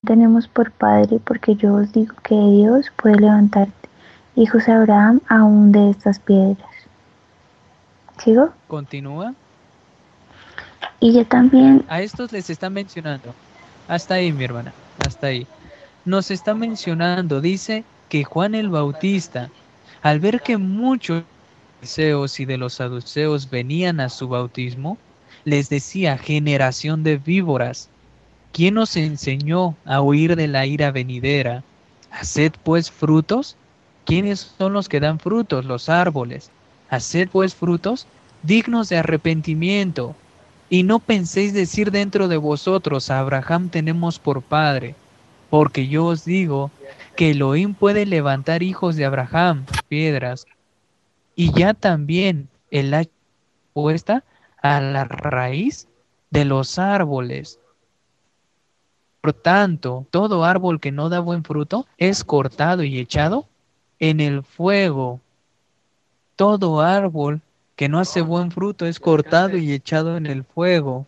tenemos por padre, porque yo os digo que Dios puede levantar hijos a Abraham aún de estas piedras. ¿Sigo? Continúa. Y yo también. A estos les está mencionando. Hasta ahí, mi hermana. Hasta ahí. Nos está mencionando, dice que Juan el Bautista, al ver que muchos fariseos y de los saduceos venían a su bautismo, les decía: generación de víboras, ¿quién os enseñó a huir de la ira venidera? Haced pues frutos. ¿Quiénes son los que dan frutos? Los árboles. Haced pues frutos dignos de arrepentimiento. Y no penséis decir dentro de vosotros: a Abraham tenemos por padre. Porque yo os digo que Elohim puede levantar hijos de Abraham, piedras, y ya también el hacha puesta a la raíz de los árboles. Por tanto, todo árbol que no da buen fruto es cortado y echado en el fuego. Todo árbol que no hace buen fruto es cortado y echado en el fuego.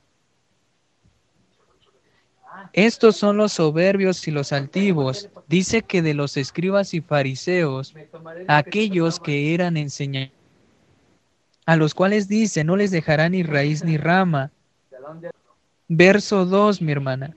Estos son los soberbios y los altivos. Dice que de los escribas y fariseos, aquellos que eran enseñados, a los cuales dice: no les dejará ni raíz ni rama. Verso 2, mi hermana.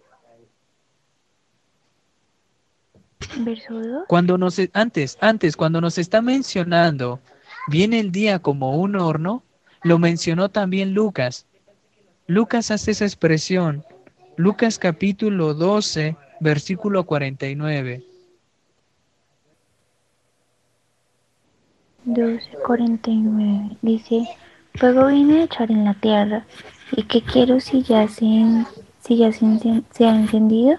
Verso 2. Cuando nos está mencionando, viene el día como un horno, lo mencionó también Lucas. Lucas hace esa expresión. Lucas capítulo 12, versículo 49. 12:49 dice: fuego vine a echar en la tierra, y qué quiero si ya se ha encendido.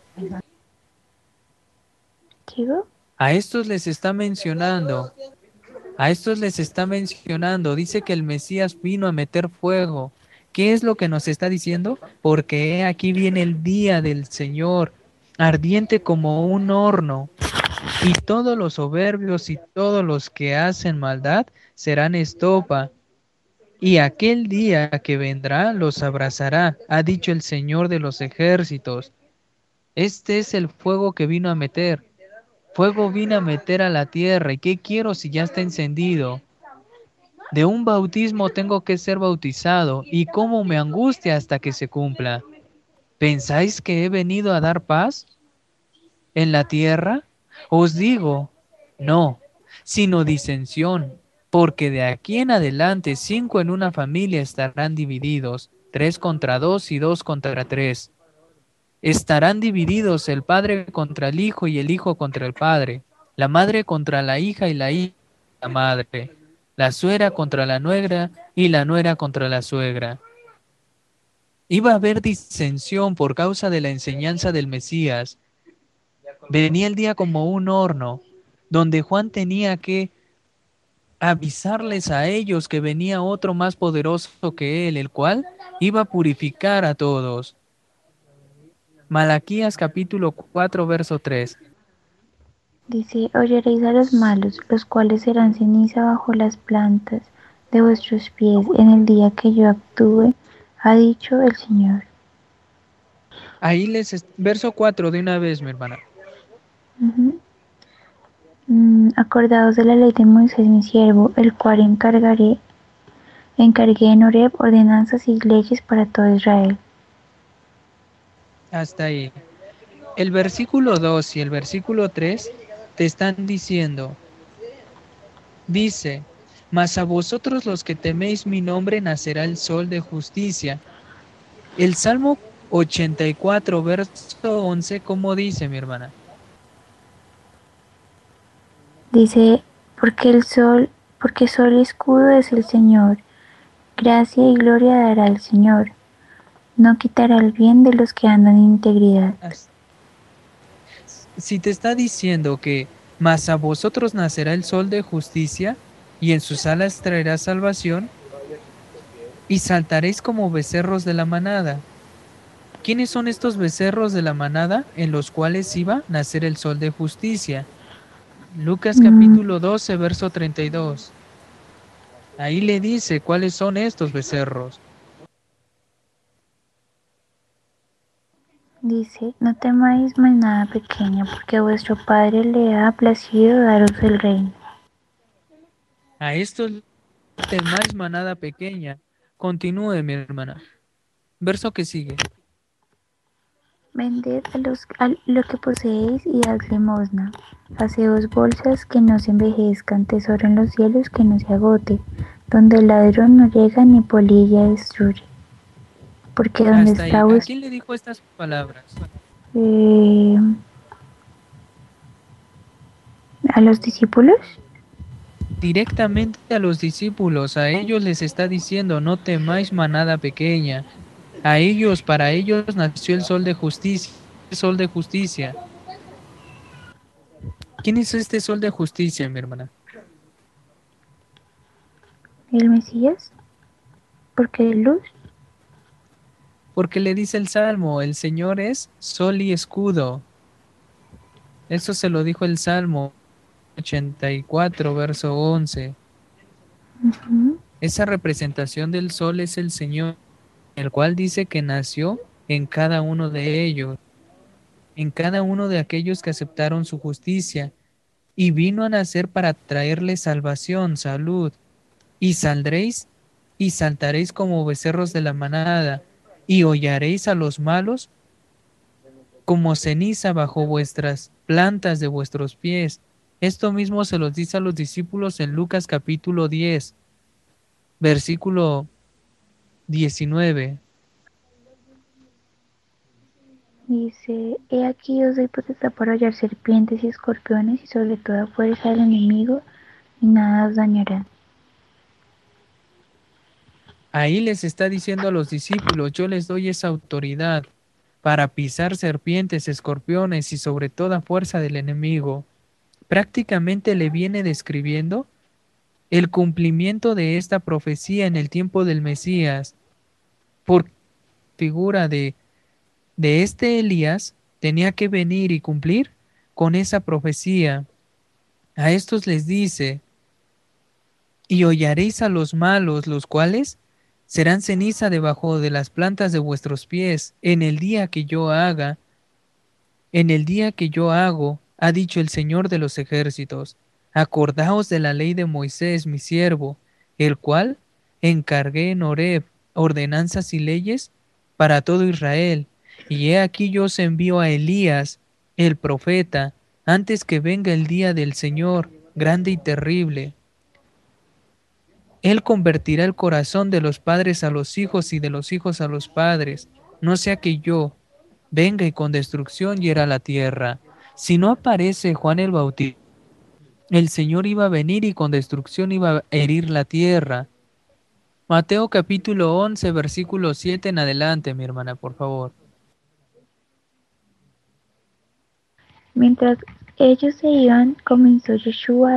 ¿Sigo? A estos les está mencionando. A estos les está mencionando. Dice que el Mesías vino a meter fuego. ¿Qué es lo que nos está diciendo? Porque aquí viene el día del Señor, ardiente como un horno. Y todos los soberbios y todos los que hacen maldad serán estopa. Y aquel día que vendrá los abrazará, ha dicho el Señor de los ejércitos. Este es el fuego que vino a meter. Fuego vino a meter a la tierra. ¿Y qué quiero si ya está encendido? De un bautismo tengo que ser bautizado. ¿Y cómo me angustia hasta que se cumpla? ¿Pensáis que he venido a dar paz en la tierra? Os digo, no, sino disensión, porque de aquí en adelante 5 en una familia estarán divididos, 3 contra 2 y 2 contra 3. Estarán divididos el padre contra el hijo y el hijo contra el padre, la madre contra la hija y la hija contra la madre, la suegra contra la nuera y la nuera contra la suegra. Iba a haber disensión por causa de la enseñanza del Mesías. Venía el día como un horno, donde Juan tenía que avisarles a ellos que venía otro más poderoso que él, el cual iba a purificar a todos. Malaquías capítulo 4, verso 3. Dice: oyeréis a los malos, los cuales serán ceniza bajo las plantas de vuestros pies en el día que yo actúe, ha dicho el Señor. Ahí verso 4 de una vez, mi hermana. Acordaos de la ley de Moisés mi siervo, el cual encargué en Horeb ordenanzas y leyes para todo Israel. Hasta ahí. El versículo 2 y el versículo 3 te están diciendo, dice: mas a vosotros los que teméis mi nombre nacerá el sol de justicia. El Salmo 84, verso 11, ¿cómo dice, mi hermana? Dice: porque sol y escudo es el Señor, gracia y gloria dará el Señor, no quitará el bien de los que andan en integridad. Si te está diciendo que mas a vosotros nacerá el sol de justicia, y en sus alas traerá salvación, y saltaréis como becerros de la manada. ¿Quiénes son estos becerros de la manada en los cuales iba a nacer el sol de justicia? Lucas capítulo 12, verso 32. Ahí le dice cuáles son estos becerros. Dice, no temáis manada pequeña, porque a vuestro Padre le ha placido daros el reino. A estos temáis manada pequeña. Continúe, mi hermana. Verso que sigue. Vended a lo que poseéis y dad limosna. Haceos bolsas que no se envejezcan, tesoro en los cielos que no se agote, donde el ladrón no llega ni polilla destruye. Porque donde Hasta está ahí. ¿A quién le dijo estas palabras? eh, a los discípulos, Directamente a los discípulos. A ellos les está diciendo, no temáis manada pequeña. A ellos, para ellos nació el sol de justicia. El sol de justicia. ¿Quién es este sol de justicia, mi hermana? el Mesías, porque de luz, Porque le dice el Salmo, el Señor es sol y escudo. Eso se lo dijo el Salmo 84, verso 11. ujú, Esa representación del sol es el Señor, el cual dice que nació en cada uno de ellos, en cada uno de aquellos que aceptaron su justicia, y vino a nacer para traerles salvación, salud, y saldréis y saltaréis como becerros de la manada, y hollaréis a los malos como ceniza bajo vuestras plantas de vuestros pies. Esto mismo se los dice a los discípulos en Lucas capítulo 10, versículo 19. dice, he aquí os doy potestad para hallar serpientes y escorpiones y sobre toda fuerza del enemigo y nada os dañará. Ahí les está diciendo a los discípulos, yo les doy esa autoridad para pisar serpientes, escorpiones y sobre toda fuerza del enemigo. Prácticamente le viene describiendo el cumplimiento de esta profecía en el tiempo del Mesías, por figura de este Elías tenía que venir y cumplir con esa profecía. A estos les dice, y hollaréis a los malos, los cuales serán ceniza debajo de las plantas de vuestros pies, en el día que yo haga, en el día que yo hago, ha dicho el Señor de los ejércitos. Acordaos de la ley de Moisés, mi siervo, el cual encargué en Horeb ordenanzas y leyes para todo Israel. Y he aquí yo os envío a Elías, el profeta, antes que venga el día del Señor, grande y terrible. Él convertirá el corazón de los padres a los hijos y de los hijos a los padres, no sea que yo venga y con destrucción hiera la tierra. Si no aparece Juan el Bautista, el Señor iba a venir y con destrucción iba a herir la tierra. Mateo capítulo 11, versículo 7 en adelante, mi hermana, por favor. Mientras ellos se iban, comenzó Yeshua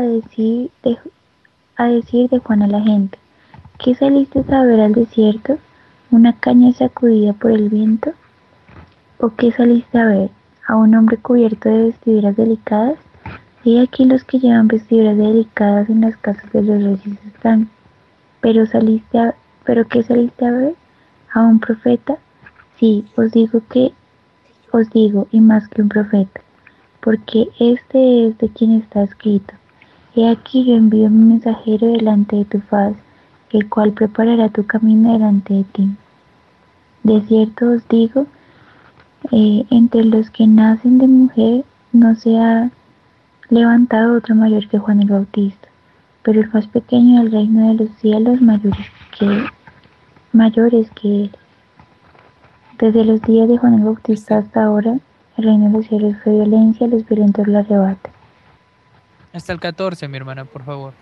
a decir de Juan a la gente, ¿qué saliste a ver al desierto? ¿Una caña sacudida por el viento? ¿O qué saliste a ver? ¿A un hombre cubierto de vestiduras delicadas? He aquí los que llevan vestiduras delicadas en las casas de los reyes están. Pero ¿pero qué saliste a ver? ¿A un profeta? Sí, os digo, y más que un profeta, porque este es de quien está escrito. He aquí yo envío mi mensajero delante de tu faz, el cual preparará tu camino delante de ti. De cierto os digo, entre los que nacen de mujer no se ha levantado otro mayor que Juan el Bautista, pero el más pequeño del reino de los cielos mayores que él. Desde los días de Juan el Bautista Hasta, hasta ahora, el reino de los cielos fue violencia, los violentos lo arrebatan. hasta el 14, mi hermana, por favor.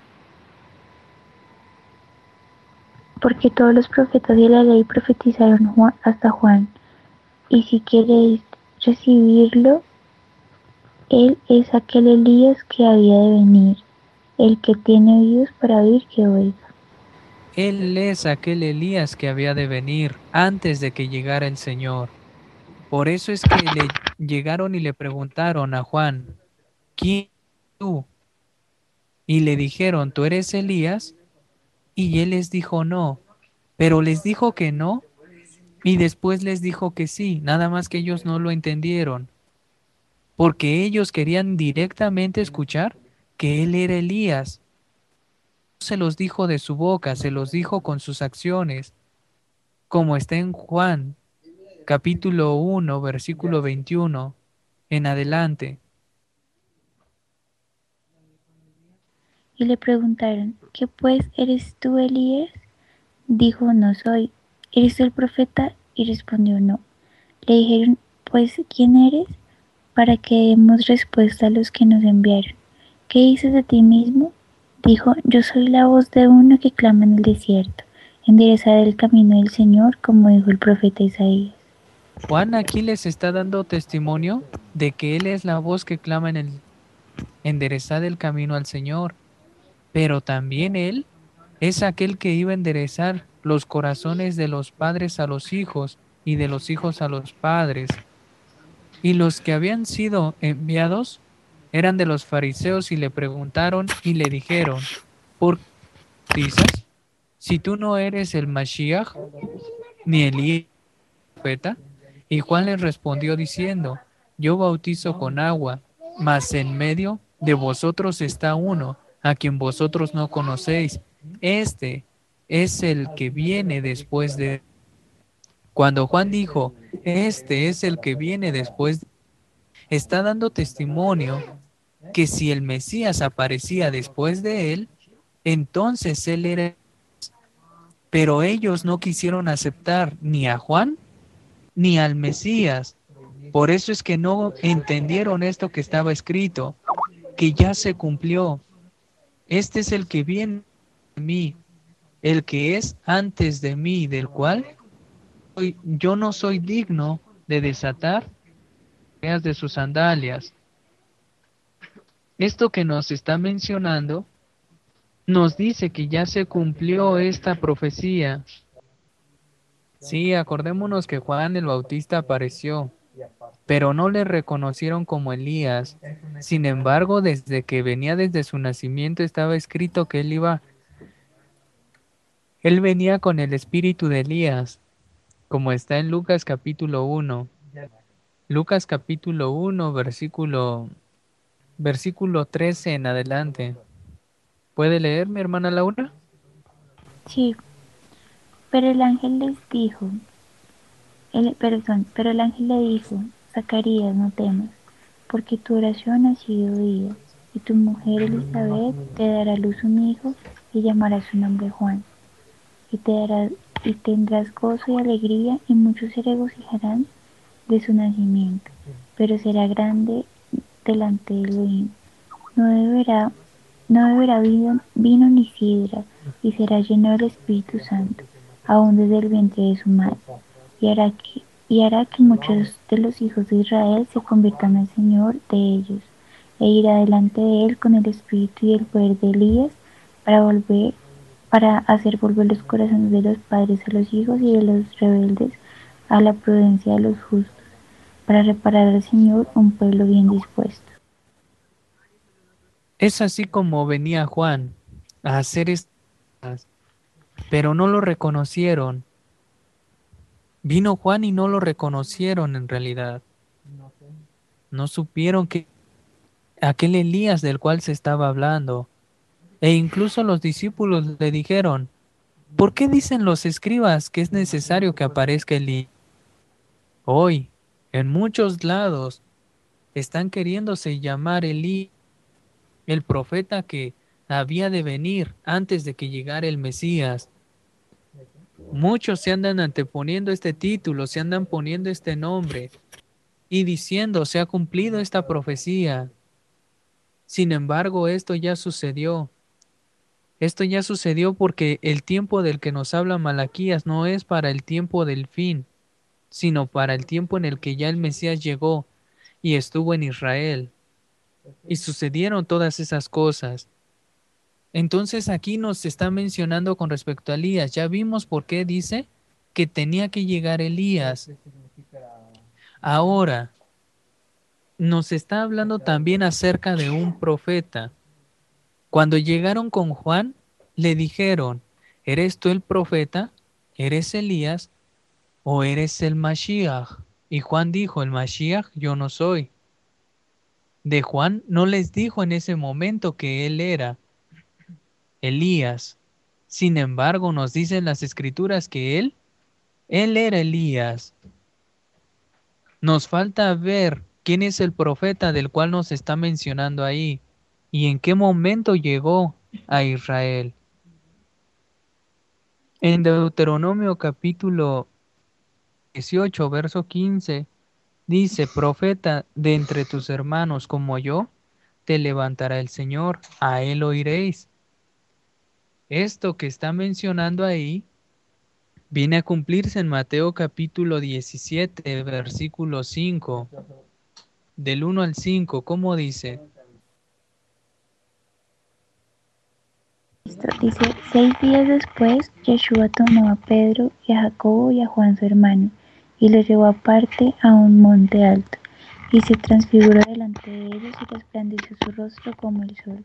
Porque todos los profetas de la ley profetizaron hasta Juan, y si queréis recibirlo, él es aquel Elías que había de venir. El que tiene oídos para oír, que oiga. Él es aquel Elías que había de venir antes de que llegara el Señor. Por eso es que le llegaron y le preguntaron a Juan, ¿quién eres tú? Y le dijeron, ¿tú eres Elías? Y él les dijo no, pero les dijo que no Y después les dijo que sí, nada más que ellos no lo entendieron, porque ellos querían directamente escuchar que él era Elías. No se los dijo de su boca, se los dijo con sus acciones, como está en Juan, capítulo 1, versículo 21, en adelante. Y le preguntaron, ¿qué pues eres tú, Elías? Dijo, no soy. ¿Eres tú el profeta? Y respondió, no. Le dijeron, pues, ¿quién eres? Para que demos respuesta a los que nos enviaron. ¿Qué dices de ti mismo? Dijo, yo soy la voz de uno que clama en el desierto. Enderezad el camino del Señor, como dijo el profeta Isaías. Juan aquí les está dando testimonio de que él es la voz que clama en el enderezar el camino al Señor, pero también él es aquel que iba a enderezar los corazones de los padres a los hijos y de los hijos a los padres. Y los que habían sido enviados eran de los fariseos y le preguntaron y le dijeron, ¿por qué bautizas? Si tú no eres el Mashiach, ni Elías profeta. Y Juan les respondió diciendo, yo bautizo con agua, mas en medio de vosotros está uno, a quien vosotros no conocéis. Este es el que viene después de... Cuando Juan dijo, este es el que viene después, está dando testimonio que si el Mesías aparecía después de él, entonces él era... Pero ellos no quisieron aceptar ni a Juan ni al Mesías. Por eso es que no entendieron esto que estaba escrito, que ya se cumplió. Este es el que viene de mí, el que es antes de mí, del cual yo no soy digno de desatar de sus sandalias. Esto que nos está mencionando nos dice que ya se cumplió esta profecía. Sí, acordémonos que Juan el Bautista apareció, pero no le reconocieron como Elías. Sin embargo, desde que venía desde su nacimiento estaba escrito que él venía con el espíritu de Elías, como está en Lucas capítulo 1. Lucas capítulo 1, versículo 13 en adelante. ¿Puede leer, mi hermana Laura? Sí, pero el ángel les dijo, pero el ángel le dijo, Zacarías, no temas, porque tu oración ha sido oída, y tu mujer Elizabeth te dará a luz un hijo y llamará su nombre Juan, y te dará, y tendrás gozo y alegría, y muchos se regocijarán de su nacimiento, pero será grande delante de Elohim. No beberá, no beberá vino ni sidra, y será lleno del Espíritu Santo, aún desde el vientre de su madre, y hará que muchos de los hijos de Israel se conviertan al Señor de ellos, e irá delante de él con el espíritu y el poder de Elías para hacer volver los corazones de los padres a los hijos y de los rebeldes a la prudencia de los justos, para reparar al Señor un pueblo bien dispuesto. Es así como venía Juan a hacer estas cosas, pero no lo reconocieron. Vino Juan y no lo reconocieron en realidad. No supieron que aquel Elías del cual se estaba hablando. E incluso los discípulos le dijeron, ¿por qué dicen los escribas que es necesario que aparezca Elías? Hoy, en muchos lados, están queriéndose llamar Elías, el profeta que había de venir antes de que llegara el Mesías. Muchos se andan anteponiendo este título, se andan poniendo este nombre y diciendo, se ha cumplido esta profecía. Sin embargo, esto ya sucedió. Esto ya sucedió porque el tiempo del que nos habla Malaquías no es para el tiempo del fin, sino para el tiempo en el que ya el Mesías llegó y estuvo en Israel. Y sucedieron todas esas cosas. Entonces aquí nos está mencionando con respecto a Elías. Ya vimos por qué dice que tenía que llegar Elías. Ahora, nos está hablando también acerca de un profeta. Cuando llegaron con Juan, le dijeron, ¿eres tú el profeta? ¿Eres Elías? ¿O eres el Mashiach? Y Juan dijo, el Mashiach yo no soy. De Juan no les dijo en ese momento que él era Elías. Sin embargo, nos dicen las escrituras que él era Elías. Nos falta ver quién es el profeta del cual nos está mencionando ahí y en qué momento llegó a Israel. En Deuteronomio capítulo 18, verso 15, dice, profeta de entre tus hermanos como yo, te levantará el Señor, a él oiréis. Esto que está mencionando ahí viene a cumplirse en Mateo capítulo 17, versículo 5, del 1 al 5, ¿cómo dice? Esto dice, 6 días después, Yeshua tomó a Pedro y a Jacobo y a Juan su hermano, y los llevó aparte a un monte alto, y se transfiguró delante de ellos y resplandeció su rostro como el sol,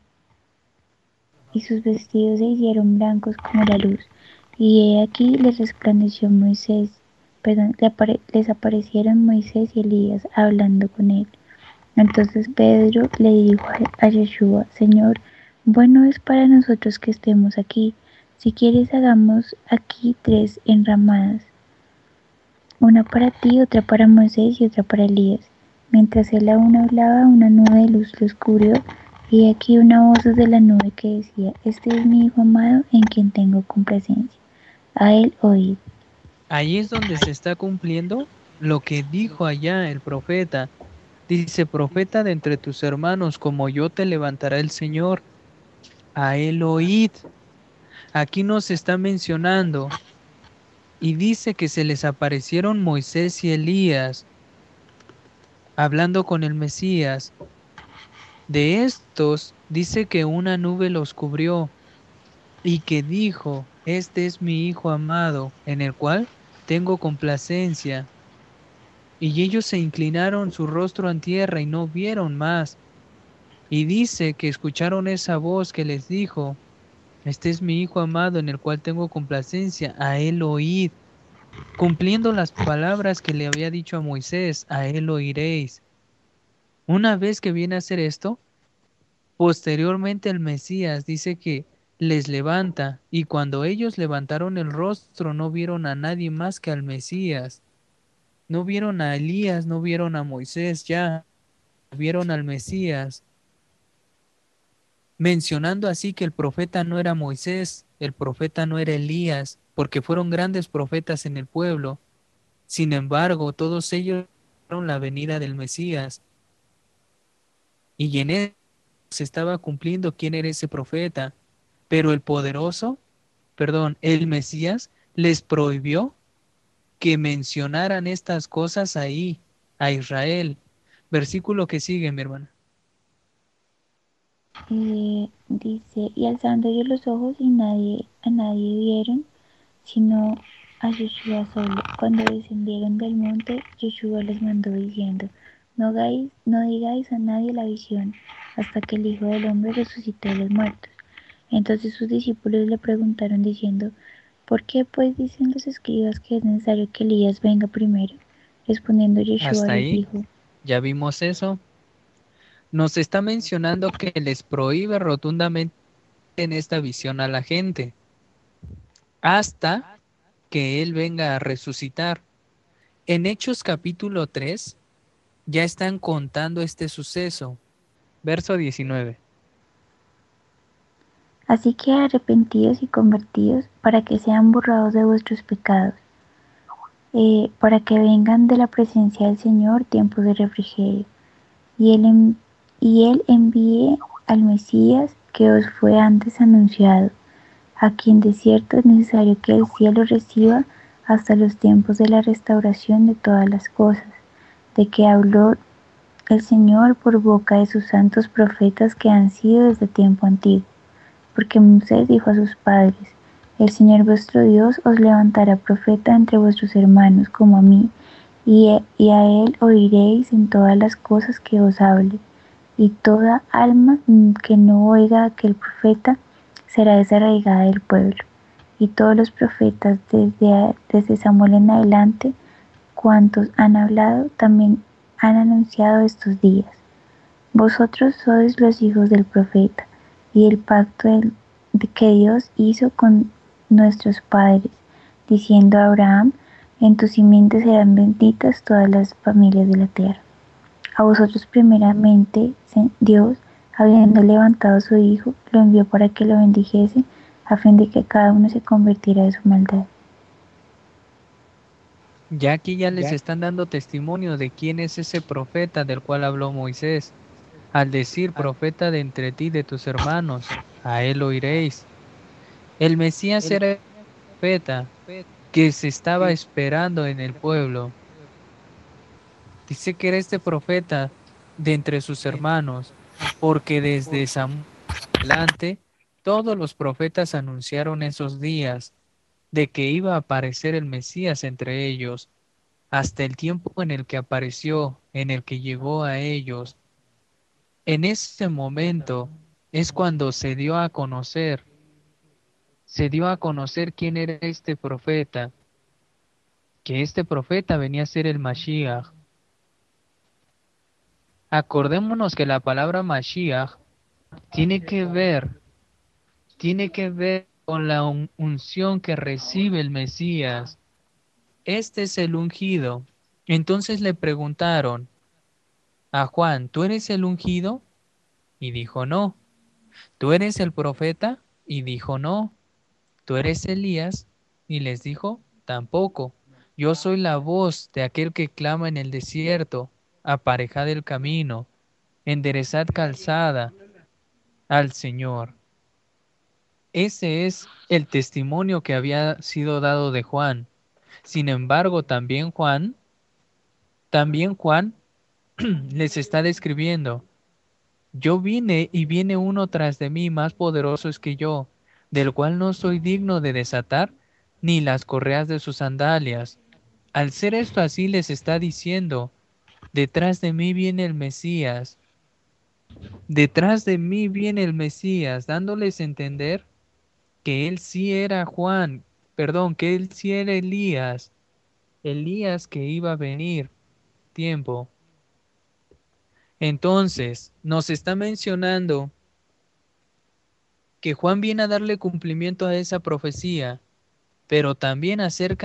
y sus vestidos se hicieron blancos como la luz. Y he aquí les resplandeció Moisés, perdón, les aparecieron Moisés y Elías hablando con él. Entonces Pedro le dijo a Yeshua, Señor, bueno es para nosotros que estemos aquí. Si quieres, hagamos aquí 3 enramadas, una para ti, otra para Moisés y otra para Elías. Mientras él aún hablaba, una nube de luz los cubrió, y aquí una voz desde la nube que decía, este es mi Hijo amado, en quien tengo complacencia. A él oíd. Ahí es donde se está cumpliendo lo que dijo allá el profeta. Dice, profeta de entre tus hermanos, como yo te levantará el Señor, a él oíd. Aquí nos está mencionando y dice que se les aparecieron Moisés y Elías hablando con el Mesías. De estos dice que una nube los cubrió y que dijo, este es mi Hijo amado, en el cual tengo complacencia. Y ellos se inclinaron su rostro en tierra y no vieron más. Y dice que escucharon esa voz que les dijo, este es mi Hijo amado en el cual tengo complacencia, a él oíd, cumpliendo las palabras que le había dicho a Moisés, a él oiréis. Una vez que viene a hacer esto, posteriormente el Mesías dice que les levanta, y cuando ellos levantaron el rostro no vieron a nadie más que al Mesías. No vieron a Elías, no vieron a Moisés ya, vieron al Mesías, mencionando así que el profeta no era Moisés, el profeta no era Elías, porque fueron grandes profetas en el pueblo. Sin embargo, todos ellos vieron la venida del Mesías, y en él se estaba cumpliendo quién era ese profeta. Pero el Mesías les prohibió que mencionaran estas cosas ahí, a Israel. Versículo que sigue, mi hermana. Dice, y alzando ellos los ojos y a nadie vieron, sino a Yeshua solo. Cuando descendieron del monte, Yeshua les mandó diciendo, no digáis a nadie la visión, hasta que el Hijo del Hombre resucitó de los muertos. Entonces sus discípulos le preguntaron diciendo, ¿por qué pues dicen los escribas que es necesario que Elías venga primero? Respondiendo Yeshua Hasta les ahí, dijo, ya vimos eso. Nos está mencionando que les prohíbe rotundamente en esta visión a la gente, hasta que Él venga a resucitar. En Hechos capítulo 3 ya están contando este suceso. Verso 19. así que arrepentidos y convertidos para que sean borrados de vuestros pecados, para que vengan de la presencia del Señor tiempos de refrigerio, y él envíe al Mesías que os fue antes anunciado, a quien de cierto es necesario que el cielo reciba hasta los tiempos de la restauración de todas las cosas, de que habló el Señor por boca de sus santos profetas que han sido desde tiempo antiguo. Porque Moisés dijo a sus padres, el Señor vuestro Dios os levantará profeta entre vuestros hermanos como a mí, y a él oiréis en todas las cosas que os hable, y toda alma que no oiga a aquel profeta será desarraigada del pueblo. y todos los profetas desde Samuel en adelante, cuantos han hablado, también han anunciado estos días. Vosotros sois los hijos del profeta, y el pacto que Dios hizo con nuestros padres, diciendo a Abraham, en tu simiente serán benditas todas las familias de la tierra. A vosotros primeramente Dios, habiendo levantado a su Hijo, lo envió para que lo bendijese, a fin de que cada uno se convirtiera de su maldad. Ya aquí ya les están dando testimonio de quién es ese profeta del cual habló Moisés. Al decir profeta de entre ti y de tus hermanos, a él oiréis. El Mesías era el profeta que se estaba esperando en el pueblo. Dice que era este profeta de entre sus hermanos, porque desde Samuel adelante todos los profetas anunciaron esos días de que iba a aparecer el Mesías entre ellos, hasta el tiempo en el que apareció, en el que llegó a ellos. En ese momento es cuando se dio a conocer quién era este profeta, que este profeta venía a ser el Mashiach. Acordémonos que la palabra Mashiach tiene que ver, tiene que ver con la unción que recibe el Mesías. Este es el ungido. Entonces le preguntaron a Juan, ¿tú eres el ungido? Y dijo, no. ¿Tú eres el profeta? Y dijo, no. ¿Tú eres Elías? Y les dijo, tampoco. Yo soy la voz de aquel que clama en el desierto, aparejad el camino, enderezad calzada al Señor. Ese es el testimonio que había sido dado de Juan. Sin embargo, también Juan les está describiendo, yo vine y viene uno tras de mí más poderoso es que yo, del cual no soy digno de desatar ni las correas de sus sandalias. Al ser esto así les está diciendo, detrás de mí viene el Mesías, detrás de mí viene el Mesías, dándoles a entender que él sí era Juan, perdón, que él sí era Elías, Elías que iba a venir tiempo. Entonces, nos está mencionando que Juan viene a darle cumplimiento a esa profecía, pero también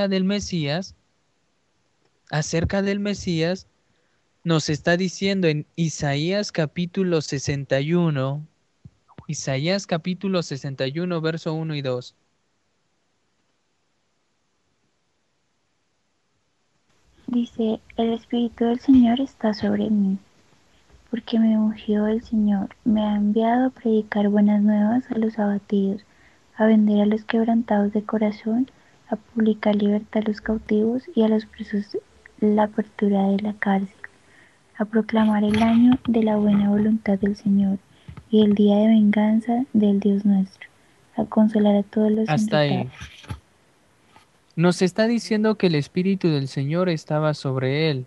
acerca del Mesías, nos está diciendo en Isaías capítulo 61, Isaías capítulo 61, verso 1 y 2. Dice, el Espíritu del Señor está sobre mí, porque me ungió el Señor, me ha enviado a predicar buenas nuevas a los abatidos, a vender a los quebrantados de corazón, a publicar libertad a los cautivos y a los presos la apertura de la cárcel, a proclamar el año de la buena voluntad del Señor y el día de venganza del Dios nuestro, a consolar a todos los Hasta enlutados. ahí. Nos está diciendo que el Espíritu del Señor estaba sobre él.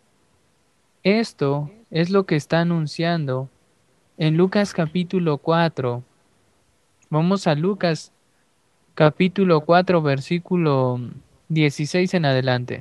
Esto es lo que está anunciando en Lucas capítulo 4. Vamos a Lucas capítulo 4, versículo 16 en adelante.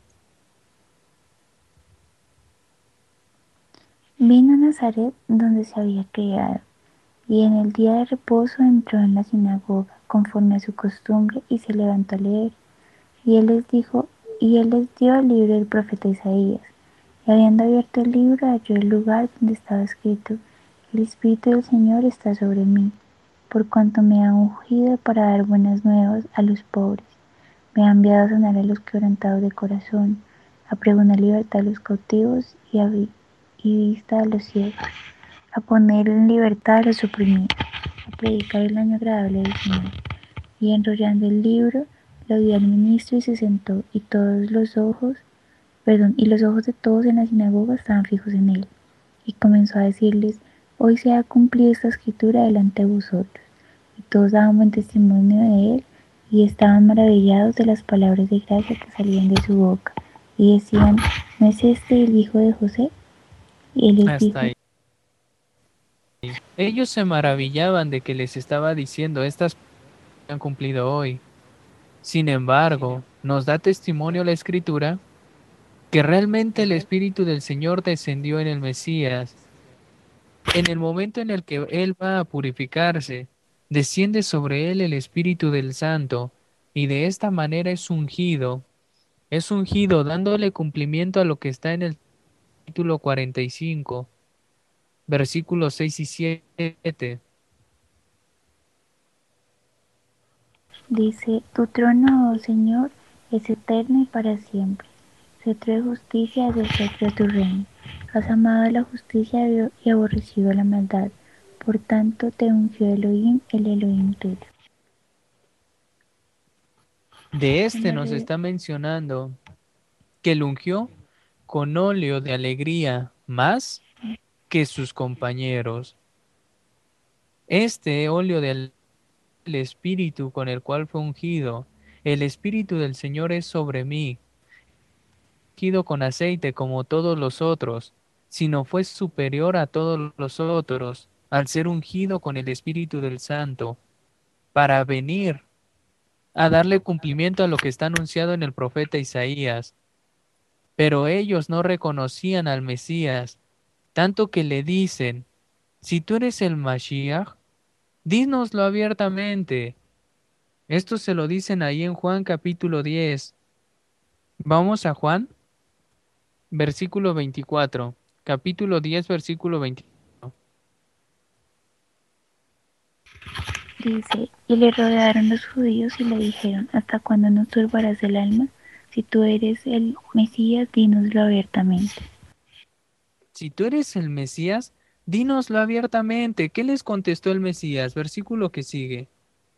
Vino a Nazaret, donde se había criado, y en el día de reposo entró en la sinagoga, conforme a su costumbre, y se levantó a leer. Y él les dio el libro del profeta Isaías. Y habiendo abierto el libro, halló el lugar donde estaba escrito: El Espíritu del Señor está sobre mí, por cuanto me ha ungido para dar buenas nuevas a los pobres. Me ha enviado a sanar a los quebrantados de corazón, a pregonar libertad a los cautivos y vista a los ciegos, a poner en libertad a los oprimidos, a predicar el año agradable del Señor. Y enrollando el libro, lo dio al ministro y se sentó, y los ojos de todos en la sinagoga estaban fijos en él. Y comenzó a decirles: Hoy se ha cumplido esta escritura delante de vosotros. Y todos daban buen testimonio de él, y estaban maravillados de las palabras de gracia que salían de su boca. Y decían: ¿No es este el hijo de José? Y él les Hasta dijo: ahí. Ellos se maravillaban de que les estaba diciendo estas. han cumplido hoy. Sin embargo, nos da testimonio la Escritura que realmente el Espíritu del Señor descendió en el Mesías. En el momento en el que Él va a purificarse, desciende sobre Él el Espíritu del Santo y de esta manera es ungido dándole cumplimiento a lo que está en el capítulo 45, versículos 6 y 7. Dice, tu trono, oh Señor, es eterno y para siempre. Cetro de justicia es el cetro de tu reino. Has amado la justicia y aborrecido la maldad. Por tanto te ungió Elohim, el Elohim tuyo. De En este la nos re- está mencionando que el ungió con óleo de alegría más que sus compañeros. Este óleo del Espíritu con el cual fue ungido, el Espíritu del Señor es sobre mí, ungido con aceite como todos los otros, sino fue superior a todos los otros, al ser ungido con el Espíritu del Santo, para venir a darle cumplimiento a lo que está anunciado en el profeta Isaías. Pero ellos no reconocían al Mesías, tanto que le dicen, si tú eres el Mashiach, dínoslo abiertamente. Esto se lo dicen ahí en Juan capítulo 10. Vamos a Juan, versículo 24. Capítulo 10, versículo 24. Dice, y le rodearon los judíos y le dijeron, ¿hasta cuándo nos turbarás el alma? Si tú eres el Mesías, dínoslo abiertamente. Si tú eres el Mesías, dínoslo abiertamente. ¿Qué les contestó el Mesías? Versículo que sigue.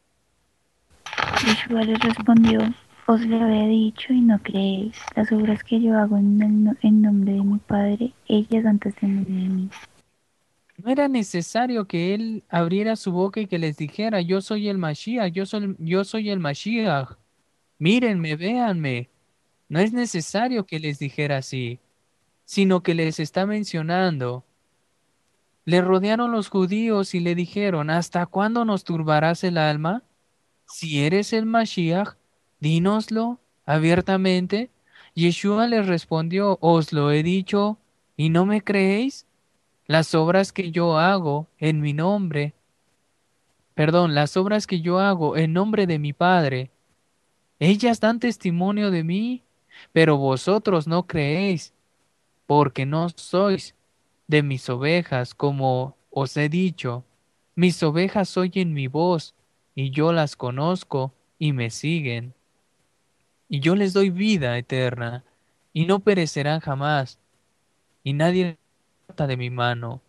Yeshua les respondió, os le había dicho y no creéis. Las obras que yo hago en nombre de mi Padre, ellas dan testimonio de mí. No era necesario que él abriera su boca y que les dijera, yo soy el Mashiach, yo soy el Mashiach. Mírenme, véanme. No es necesario que les dijera así, sino que les está mencionando. Le rodearon los judíos y le dijeron, ¿hasta cuándo nos turbarás el alma? Si eres el Mashiach, dínoslo abiertamente. Yeshua les respondió, os lo he dicho y no me creéis. Las obras que yo hago en mi nombre, perdón, las obras que yo hago en nombre de mi Padre, ellas dan testimonio de mí, pero vosotros no creéis, porque no sois de mis ovejas, como os he dicho. Mis ovejas oyen mi voz, y yo las conozco, y me siguen. Y yo les doy vida eterna, y no perecerán jamás, y nadie les de mi mano.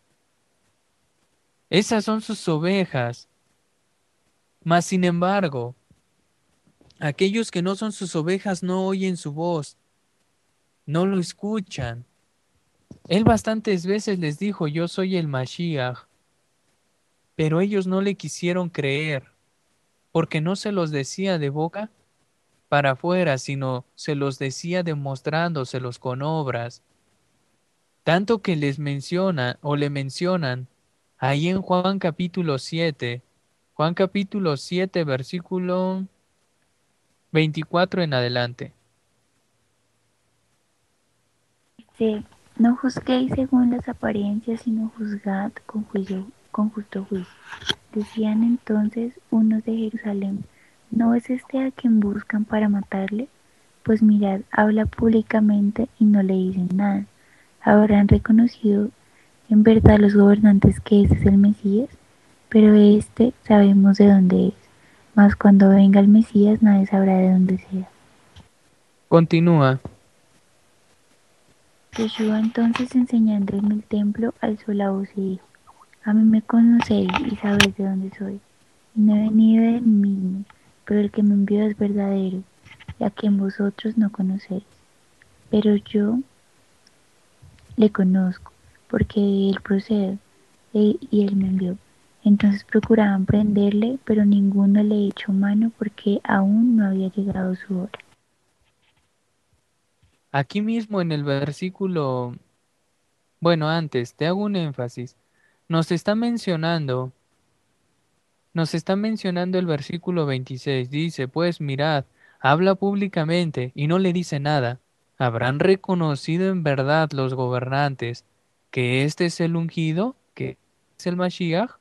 Esas son sus ovejas, mas sin embargo, aquellos que no son sus ovejas no oyen su voz, no lo escuchan. Él bastantes veces les dijo, yo soy el Mashiach, pero ellos no le quisieron creer, porque no se los decía de boca para afuera, sino se los decía demostrándoselos con obras. Tanto que les menciona o le mencionan ahí en Juan capítulo 7, Juan capítulo 7, versículo 24 en adelante. Dice, no juzguéis según las apariencias, sino juzgad con justo juicio. Decían entonces unos de Jerusalén, ¿no es este a quien buscan para matarle? Pues mirad, habla públicamente y no le dicen nada. ¿Habrán reconocido en verdad los gobernantes que ese es el Mesías? Pero este sabemos de dónde es, mas cuando venga el Mesías nadie sabrá de dónde sea. Continúa. Yeshua entonces enseñando en el templo alzó la voz y dijo, a mí me conocéis y sabéis de dónde soy, y no he venido de mí mismo, pero el que me envió es verdadero, y a quien vosotros no conocéis. Pero yo le conozco, porque de él procedo, y él me envió. Entonces procuraban prenderle, pero ninguno le echó mano porque aún no había llegado su hora. Aquí mismo en el versículo, bueno, antes te hago un énfasis. Nos está mencionando Nos está mencionando el versículo 26. Dice, pues mirad, habla públicamente y no le dice nada. ¿Habrán reconocido en verdad los gobernantes que este es el ungido, que es el Mashiach?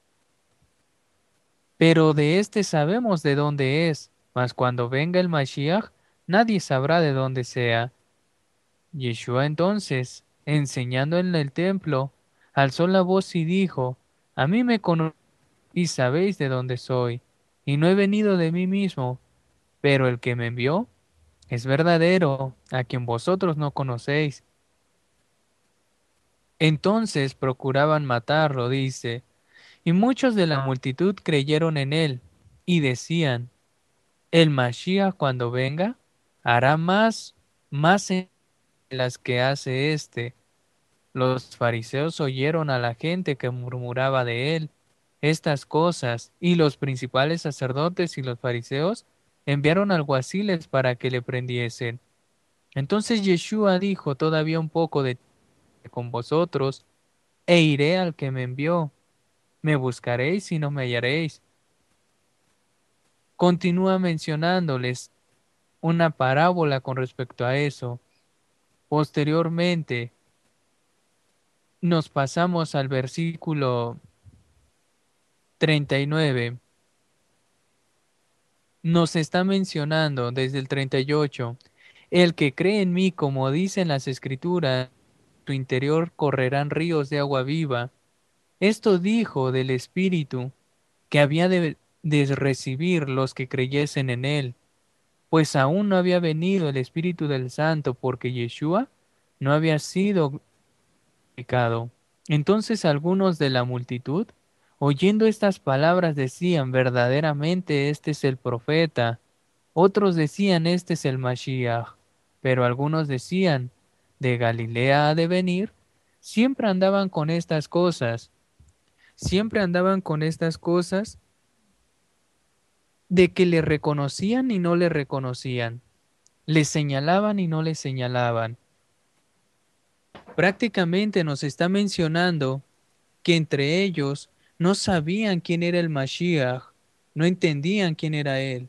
Pero de este sabemos de dónde es, mas cuando venga el Mashiach, nadie sabrá de dónde sea. Yeshua entonces, enseñando en el templo, alzó la voz y dijo, a mí me conocéis y sabéis de dónde soy, y no he venido de mí mismo, pero el que me envió es verdadero, a quien vosotros no conocéis. Entonces procuraban matarlo, dice, y muchos de la multitud creyeron en él, y decían, el Mashiach cuando venga, hará más en las que hace éste. Los fariseos oyeron a la gente que murmuraba de él estas cosas, y los principales sacerdotes y los fariseos enviaron alguaciles para que le prendiesen. Entonces Yeshua dijo, todavía un poco de con vosotros, e iré al que me envió. Me buscaréis y no me hallaréis. Continúa mencionándoles una parábola con respecto a eso. Posteriormente, nos pasamos al versículo 39. Nos está mencionando desde el 38, el que cree en mí, como dicen las escrituras, tu interior correrán ríos de agua viva. Esto dijo del Espíritu que había de recibir los que creyesen en él, pues aún no había venido el Espíritu del Santo, porque Yeshua no había sido pecado. Entonces algunos de la multitud, oyendo estas palabras, decían, verdaderamente este es el profeta. Otros decían, este es el Mashiach. Pero algunos decían, de Galilea ha de venir. Siempre andaban con estas cosas. Siempre andaban con estas cosas de que le reconocían y no le reconocían. Le señalaban y no le señalaban. Prácticamente nos está mencionando que entre ellos no sabían quién era el Mashiach, no entendían quién era él.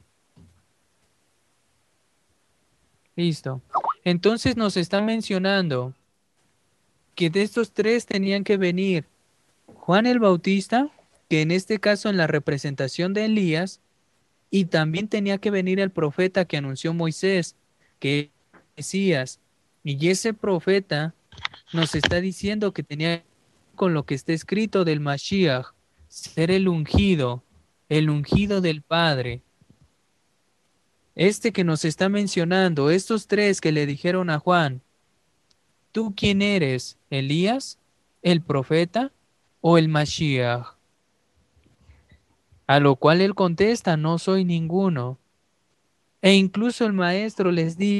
Listo. Entonces nos está mencionando que de estos tres tenían que venir Juan el Bautista, que en este caso en la representación de Elías, y también tenía que venir el profeta que anunció Moisés, que es Mesías. Y ese profeta nos está diciendo que tenía con lo que está escrito del Mashiach, ser el ungido del Padre. Este que nos está mencionando, estos tres que le dijeron a Juan, ¿tú quién eres? ¿Elías? ¿El profeta? ¿O el Mashiach? A lo cual él contesta, no soy ninguno. E incluso el maestro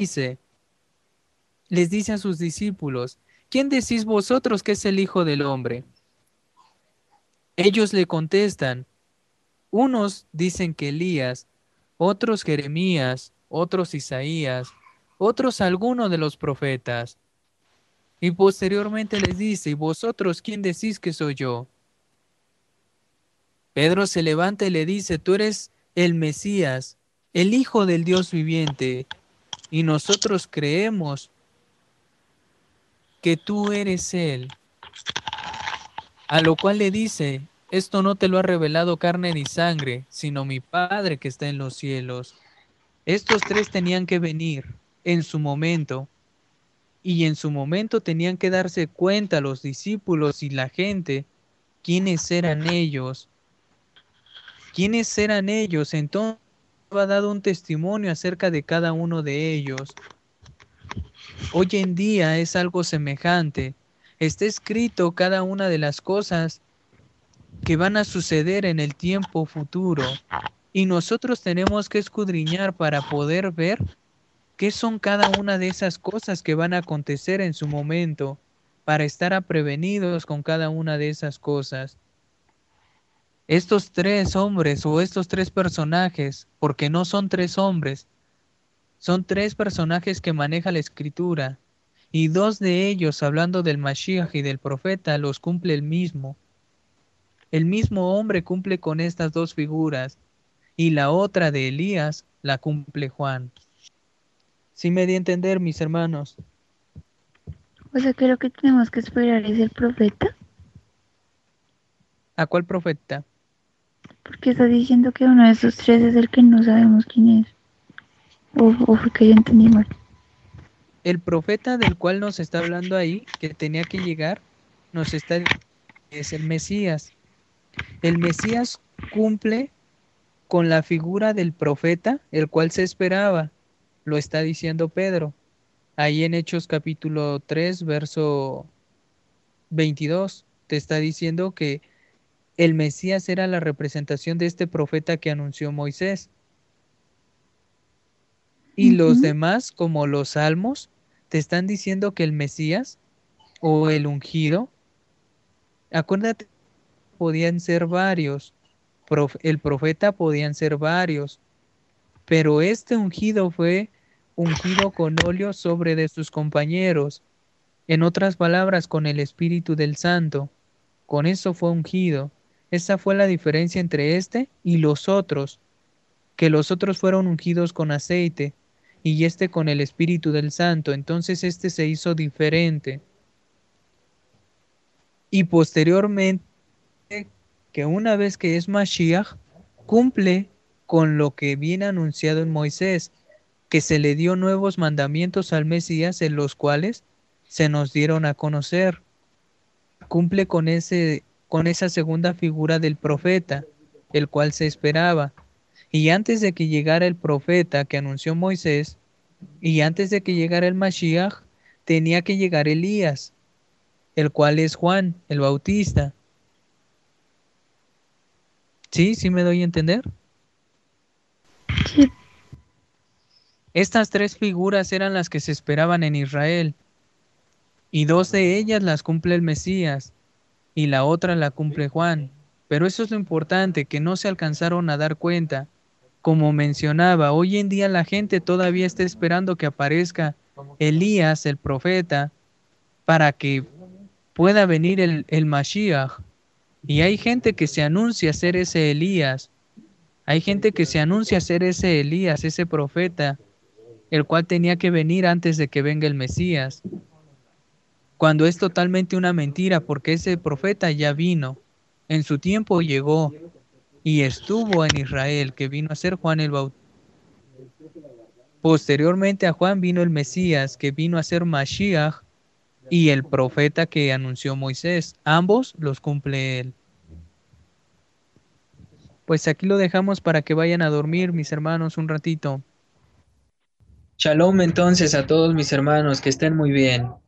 les dice a sus discípulos, ¿quién decís vosotros que es el Hijo del Hombre? Ellos le contestan, unos dicen que Elías, otros Jeremías, otros Isaías, otros alguno de los profetas. Y posteriormente les dice, ¿y vosotros quién decís que soy yo? Pedro se levanta y le dice, tú eres el Mesías, el Hijo del Dios viviente, y nosotros creemos que tú eres Él. A lo cual le dice, esto no te lo ha revelado carne ni sangre, sino mi Padre que está en los cielos. Estos tres tenían que venir en su momento, y en su momento tenían que darse cuenta los discípulos y la gente quiénes eran ellos. ¿Quiénes eran ellos? Entonces ha dado un testimonio acerca de cada uno de ellos. Hoy en día es algo semejante. Está escrito cada una de las cosas que van a suceder en el tiempo futuro. Y nosotros tenemos que escudriñar para poder ver qué son cada una de esas cosas que van a acontecer en su momento, para estar prevenidos con cada una de esas cosas. Estos tres hombres o estos tres personajes, porque no son tres hombres, son tres personajes que maneja la escritura, y dos de ellos, hablando del Mashiach y del profeta, los cumple el mismo. El mismo hombre cumple con estas dos figuras y la otra de Elías la cumple Juan. ¿Sí me di a entender, mis hermanos? O sea que lo que tenemos que esperar es el profeta, ¿A cuál profeta? porque está diciendo que uno de esos tres es el que no sabemos quién es. O fue que yo entendí mal. El profeta del cual nos está hablando ahí, que tenía que llegar, nos está diciendo que es el Mesías. El Mesías cumple con la figura del profeta, el cual se esperaba. Lo está diciendo Pedro. Ahí en Hechos capítulo 3 verso 22, te está diciendo que el Mesías era la representación de este profeta que anunció Moisés. Y los Ujú. demás, como los salmos, te están diciendo que el Mesías o el ungido, acuérdate, podían ser varios. El profeta podían ser varios, pero este ungido fue ungido con óleo sobre de sus compañeros. En otras palabras, con el Espíritu del Santo. Con eso fue ungido. Esa fue la diferencia entre este y los otros, que los otros fueron ungidos con aceite y este con el Espíritu del Santo. Entonces este se hizo diferente. Y posteriormente, que una vez que es Mashiach, cumple con lo que viene anunciado en Moisés, que se le dio nuevos mandamientos al Mesías en los cuales se nos dieron a conocer. Cumple con esa segunda figura del profeta, el cual se esperaba. Y antes de que llegara el profeta que anunció Moisés, y antes de que llegara el Mashiach, tenía que llegar Elías, el cual es Juan, el Bautista. ¿Sí? ¿Sí me doy a entender? Sí, Estas tres figuras eran las que se esperaban en Israel, y dos de ellas las cumple el Mesías, y la otra la cumple Juan. Pero eso es lo importante, que no se alcanzaron a dar cuenta. Como mencionaba, hoy en día la gente todavía está esperando que aparezca Elías, el profeta, para que pueda venir el Mashiach. Y hay gente que se anuncia ser ese Elías. Hay gente que se anuncia ser ese Elías, ese profeta, el cual tenía que venir antes de que venga el Mesías. Cuando es totalmente una mentira, porque ese profeta ya vino. En su tiempo llegó y estuvo en Israel, que vino a ser Juan el Bautista. Posteriormente a Juan vino el Mesías, que vino a ser Mashiach, y el profeta que anunció Moisés. Ambos los cumple él. Pues aquí lo dejamos para que vayan a dormir, mis hermanos, un ratito. Shalom entonces a todos mis hermanos, que estén muy bien.